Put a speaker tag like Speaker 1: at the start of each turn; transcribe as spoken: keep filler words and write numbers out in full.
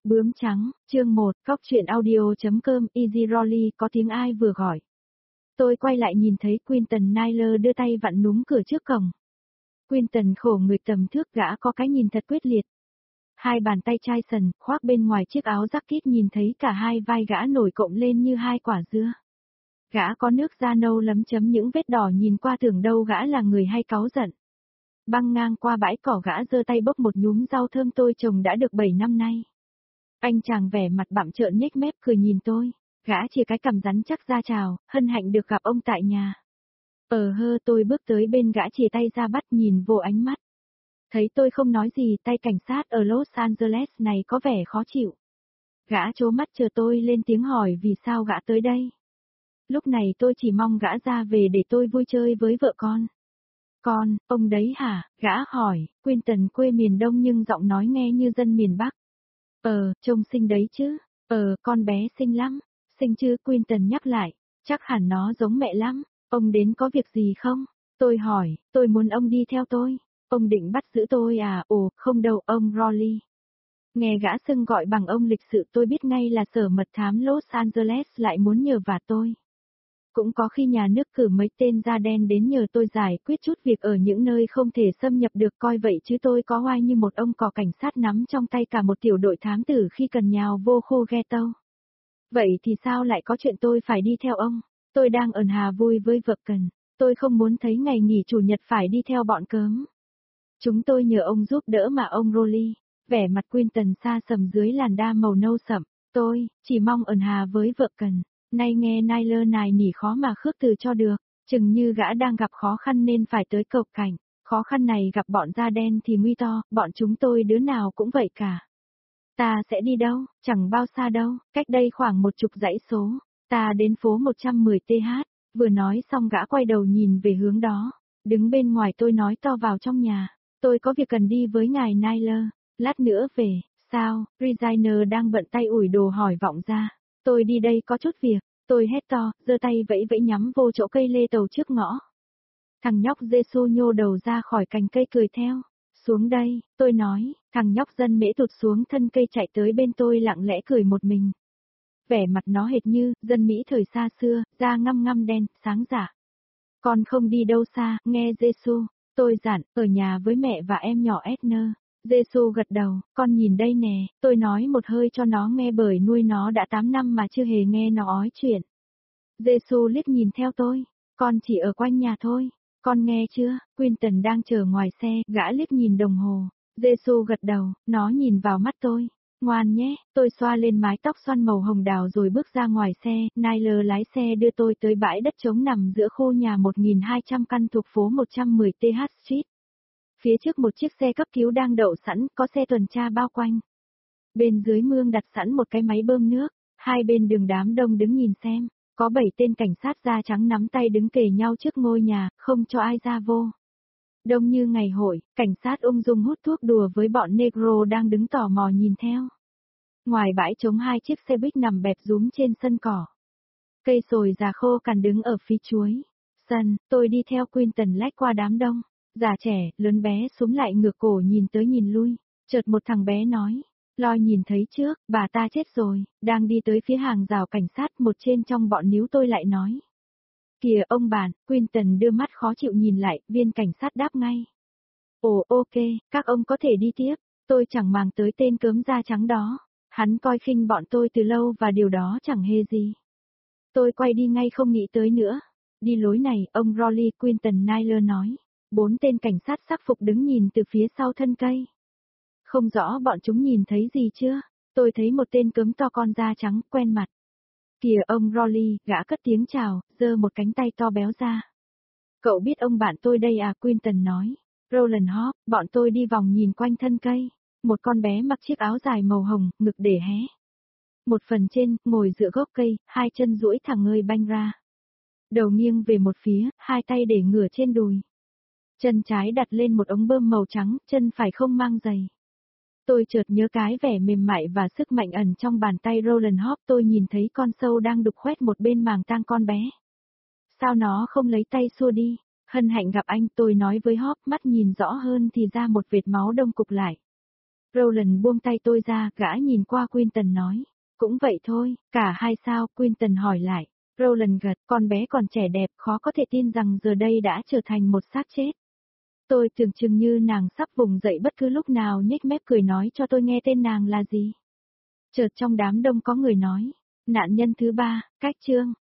Speaker 1: Bướm trắng, chương một, Cóc truyện audio.com, Easy Rolly có tiếng ai vừa gọi. Tôi quay lại nhìn thấy Quinton Naylor đưa tay vặn núm cửa trước cổng. Quinton khổ người tầm thước, gã có cái nhìn thật quyết liệt. Hai bàn tay chai sần, khoác bên ngoài chiếc áo jacket, nhìn thấy cả hai vai gã nổi cộng lên như hai quả dưa. Gã có nước da nâu lấm chấm những vết đỏ, nhìn qua tưởng đâu gã là người hay cáu giận. Băng ngang qua bãi cỏ, gã giơ tay bốc một nhúm rau thơm tôi trồng đã được bảy năm nay. Anh chàng vẻ mặt bặm trợn nhếch mép cười nhìn tôi, gã chìa cái cằm rắn chắc ra chào, hân hạnh được gặp ông tại nhà. Ờ hơ, tôi bước tới bên gã, chìa tay ra bắt, nhìn vô ánh mắt. Thấy tôi không nói gì, tay cảnh sát ở Los Angeles này có vẻ khó chịu. Gã trố mắt chờ tôi lên tiếng hỏi vì sao gã tới đây. Lúc này tôi chỉ mong gã ra về để tôi vui chơi với vợ con. Con, ông đấy hả? Gã hỏi. Quinton quê miền Đông nhưng giọng nói nghe như dân miền Bắc. Ờ, trông xinh đấy chứ. Ờ, con bé xinh lắm. Xinh chứ? Quinton nhắc lại. Chắc hẳn nó giống mẹ lắm. Ông đến có việc gì không? Tôi hỏi. Tôi muốn ông đi theo tôi. Ông định bắt giữ tôi à? Ồ, không đâu ông Rolly. Nghe gã xưng gọi bằng ông lịch sự, tôi biết ngay là sở mật thám Los Angeles lại muốn nhờ vả tôi. Cũng có khi nhà nước cử mấy tên da đen đến nhờ tôi giải quyết chút việc ở những nơi không thể xâm nhập được, coi vậy chứ tôi có oai như một ông cò cảnh sát nắm trong tay cả một tiểu đội thám tử khi cần nhào vô khô ghetto. Vậy thì sao lại có chuyện tôi phải đi theo ông? Tôi đang ẩn hà vui với vợ cần. Tôi không muốn thấy ngày nghỉ chủ nhật phải đi theo bọn cớm. Chúng tôi nhờ ông giúp đỡ mà ông Rolly. Vẻ mặt Quinton xa sầm dưới làn da màu nâu sậm. Tôi chỉ mong ẩn hà với vợ cần. Nay nghe Naylor nài nỉ khó mà khước từ cho được, chừng như gã đang gặp khó khăn nên phải tới cầu cảnh. Khó khăn này gặp bọn da đen thì nguy to, bọn chúng tôi đứa nào cũng vậy cả. Ta sẽ đi đâu? Chẳng bao xa đâu, cách đây khoảng một chục dãy số. Ta đến phố một trăm mười T H, vừa nói xong gã quay đầu nhìn về hướng đó. Đứng bên ngoài tôi nói to vào trong nhà. Tôi có việc cần đi với ngài Naylor, lát nữa về. Sao? Resigner đang bận tay ủi đồ hỏi vọng ra. Tôi đi đây có chút việc. Tôi hét to, giơ tay vẫy vẫy nhắm vô chỗ cây lê tàu trước ngõ. Thằng nhóc Giê-xu nhô đầu ra khỏi cành cây cười theo. Xuống đây, tôi nói. Thằng nhóc dân mễ tụt xuống thân cây chạy tới bên tôi lặng lẽ cười một mình. Vẻ mặt nó hệt như dân Mỹ thời xa xưa, da ngăm ngăm đen, sáng dạ. Con không đi đâu xa, nghe Giê-xu. Tôi dặn, ở nhà với mẹ và em nhỏ Edner. Giê-xu gật đầu, con nhìn đây nè, tôi nói một hơi cho nó nghe bởi nuôi nó đã tám năm mà chưa hề nghe nó ói chuyện. Giê-xu liếc nhìn theo tôi, con chỉ ở quanh nhà thôi, con nghe chưa? Quinton đang chờ ngoài xe, gã liếc nhìn đồng hồ. Giê-xu gật đầu, nó nhìn vào mắt tôi. Ngoan nhé, tôi xoa lên mái tóc xoăn màu hồng đào rồi bước ra ngoài xe. Naylor lái xe đưa tôi tới bãi đất trống nằm giữa khu nhà một nghìn hai trăm căn thuộc phố một trăm mười T H Street. Phía trước một chiếc xe cấp cứu đang đậu sẵn, có xe tuần tra bao quanh. Bên dưới mương đặt sẵn một cái máy bơm nước, hai bên đường đám đông đứng nhìn xem, có bảy tên cảnh sát da trắng nắm tay đứng kề nhau trước ngôi nhà, không cho ai ra vô. Đông như ngày hội, cảnh sát ung dung hút thuốc đùa với bọn negro đang đứng tò mò nhìn theo. Ngoài bãi trống hai chiếc xe buýt nằm bẹp rúm trên sân cỏ. Cây sồi già khô cằn đứng ở phía chuối. Sân, tôi đi theo Quinton lách qua đám đông. Già trẻ, lớn bé súm lại ngược cổ nhìn tới nhìn lui. Chợt một thằng bé nói, Loi nhìn thấy trước, bà ta chết rồi, đang đi tới phía hàng rào cảnh sát. Một trên trong bọn níu tôi lại nói. Kìa ông bạn, Quinton đưa mắt khó chịu nhìn lại, viên cảnh sát đáp ngay. Ồ ok, các ông có thể đi tiếp, tôi chẳng màng tới tên cớm da trắng đó. Hắn coi khinh bọn tôi từ lâu và điều đó chẳng hề gì. Tôi quay đi ngay không nghĩ tới nữa. Đi lối này, ông Rolly, Quinton Naylor nói. Bốn tên cảnh sát sắc phục đứng nhìn từ phía sau thân cây. Không rõ bọn chúng nhìn thấy gì chưa? Tôi thấy một tên cớm to con da trắng, quen mặt. Kìa ông Rolly, gã cất tiếng chào, giơ một cánh tay to béo ra. Cậu biết ông bạn tôi đây à? Quinton nói. Roland Hop, bọn tôi đi vòng nhìn quanh thân cây. Một con bé mặc chiếc áo dài màu hồng, ngực để hé. Một phần trên, ngồi dựa gốc cây, hai chân duỗi thẳng ngơi banh ra. Đầu nghiêng về một phía, hai tay để ngửa trên đùi. Chân trái đặt lên một ống bơm màu trắng, chân phải không mang giày. Tôi chợt nhớ cái vẻ mềm mại và sức mạnh ẩn trong bàn tay Roland Hop. Tôi nhìn thấy con sâu đang đục khoét một bên màng tang con bé. Sao nó không lấy tay xua đi? Hân hạnh gặp anh, tôi nói với Hop, mắt nhìn rõ hơn thì ra một vệt máu đông cục lại. Roland buông tay tôi ra, gã nhìn qua Quinton nói. Cũng vậy thôi, cả hai sao, Quinton hỏi lại. Roland gật, con bé còn trẻ đẹp, khó có thể tin rằng giờ đây đã trở thành một xác chết. Tôi tưởng chừng như nàng sắp vùng dậy bất cứ lúc nào, nhếch mép cười nói cho tôi nghe tên nàng là gì. Chợt trong đám đông có người nói, nạn nhân thứ ba, cách chương.